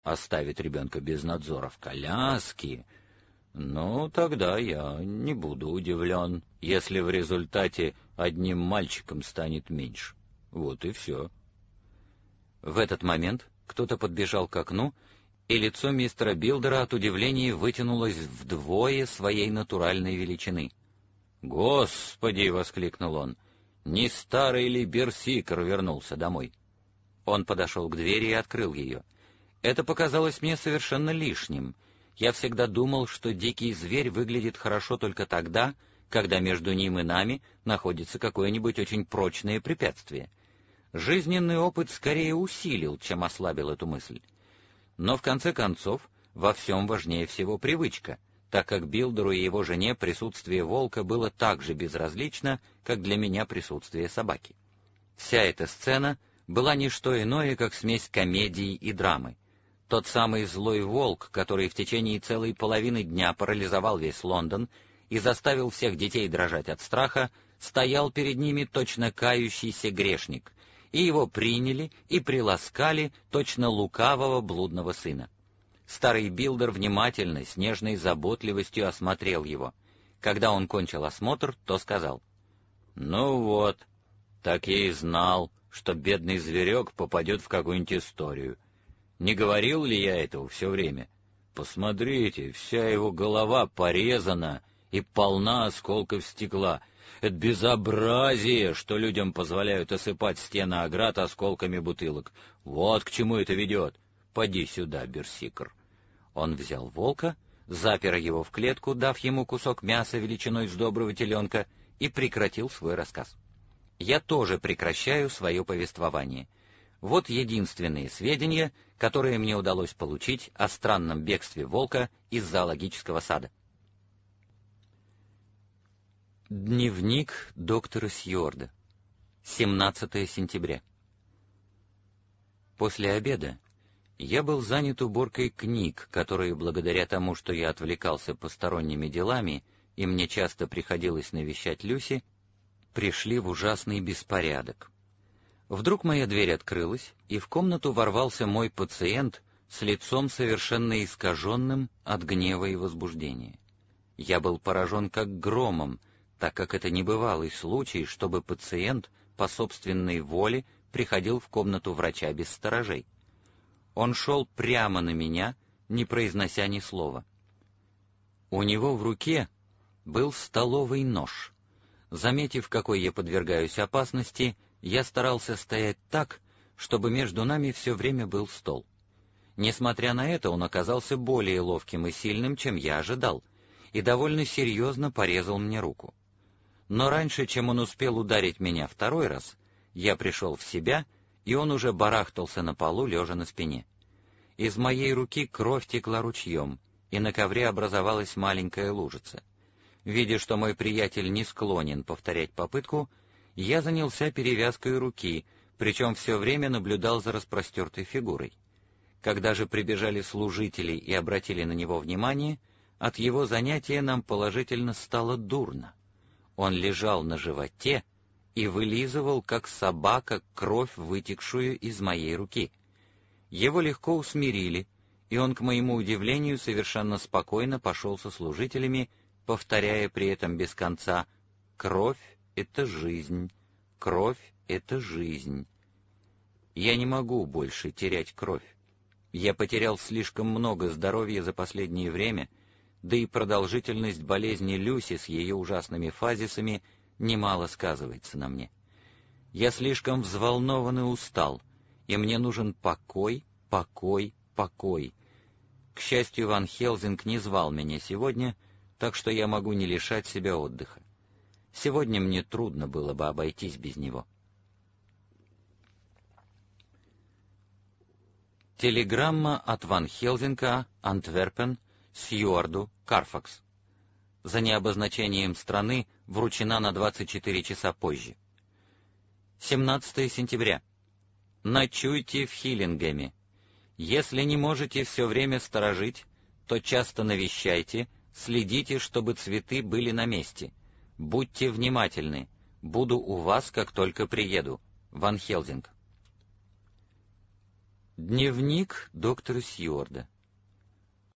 оставит ребенка без надзора в коляске, ну, тогда я не буду удивлен, если в результате одним мальчиком станет меньше. Вот и все. В этот момент кто-то подбежал к окну, и лицо мистера Билдера от удивления вытянулось вдвое своей натуральной величины. «Господи!» — воскликнул он. «Не старый ли Берсикер вернулся домой?» Он подошел к двери и открыл ее. Это показалось мне совершенно лишним. Я всегда думал, что дикий зверь выглядит хорошо только тогда, когда между ним и нами находится какое-нибудь очень прочное препятствие. Жизненный опыт скорее усилил, чем ослабил эту мысль. Но в конце концов, во всем важнее всего привычка, так как Билдеру и его жене присутствие волка было так же безразлично, как для меня присутствие собаки. Вся эта сцена была не что иное, как смесь комедии и драмы. Тот самый злой волк, который в течение целой половины дня парализовал весь Лондон и заставил всех детей дрожать от страха, стоял перед ними точно кающийся грешник, и его приняли и приласкали точно лукавого блудного сына. Старый Билдер внимательно, с нежной заботливостью осмотрел его. Когда он кончил осмотр, то сказал: «Ну вот, так я и знал, что бедный зверек попадет в какую-нибудь историю. Не говорил ли я этого все время? Посмотрите, вся его голова порезана и полна осколков стекла. Это безобразие, что людям позволяют осыпать стены оград осколками бутылок. Вот к чему это ведет. Поди сюда, Берсикер». Он взял волка, запер его в клетку, дав ему кусок мяса величиной с доброго теленка, и прекратил свой рассказ. Я тоже прекращаю свое повествование. Вот единственные сведения, которые мне удалось получить о странном бегстве волка из зоологического сада. Дневник доктора Сьюарда. 17 сентября. После обеда я был занят уборкой книг, которые, благодаря тому, что я отвлекался посторонними делами, и мне часто приходилось навещать Люси, пришли в ужасный беспорядок. Вдруг моя дверь открылась, и в комнату ворвался мой пациент с лицом совершенно искаженным от гнева и возбуждения. Я был поражен как громом, так как это небывалый случай, чтобы пациент по собственной воле приходил в комнату врача без сторожей. Он шел прямо на меня, не произнося ни слова. У него в руке был столовый нож. Заметив, какой я подвергаюсь опасности, я старался стоять так, чтобы между нами все время был стол. Несмотря на это, он оказался более ловким и сильным, чем я ожидал, и довольно серьезно порезал мне руку. Но раньше, чем он успел ударить меня второй раз, я пришел в себя, и он уже барахтался на полу, лежа на спине. Из моей руки кровь текла ручьем, и на ковре образовалась маленькая лужица. Видя, что мой приятель не склонен повторять попытку, я занялся перевязкой руки, причем все время наблюдал за распростертой фигурой. Когда же прибежали служители и обратили на него внимание, от его занятия нам положительно стало дурно. Он лежал на животе и вылизывал, как собака, кровь, вытекшую из моей руки. Его легко усмирили, и он, к моему удивлению, совершенно спокойно пошел со служителями, повторяя при этом без конца: «Кровь — это жизнь, кровь — это жизнь». Я не могу больше терять кровь. Я потерял слишком много здоровья за последнее время, да и продолжительность болезни Люси с ее ужасными фазисами немало сказывается на мне. Я слишком взволнован и устал, и мне нужен покой, покой, покой. К счастью, Ван Хелзинг не звал меня сегодня, так что я могу не лишать себя отдыха. Сегодня мне трудно было бы обойтись без него. Телеграмма от Ван Хелзинга, Антверпен, Сьюарду, Карфакс. За необозначением страны вручена на 24 часа позже. 17 сентября. Ночуйте в Хиллингеме. Если не можете все время сторожить, то часто навещайте, следите, чтобы цветы были на месте. Будьте внимательны. Буду у вас, как только приеду. Ван Хелзинг. Дневник доктора Сьюарда.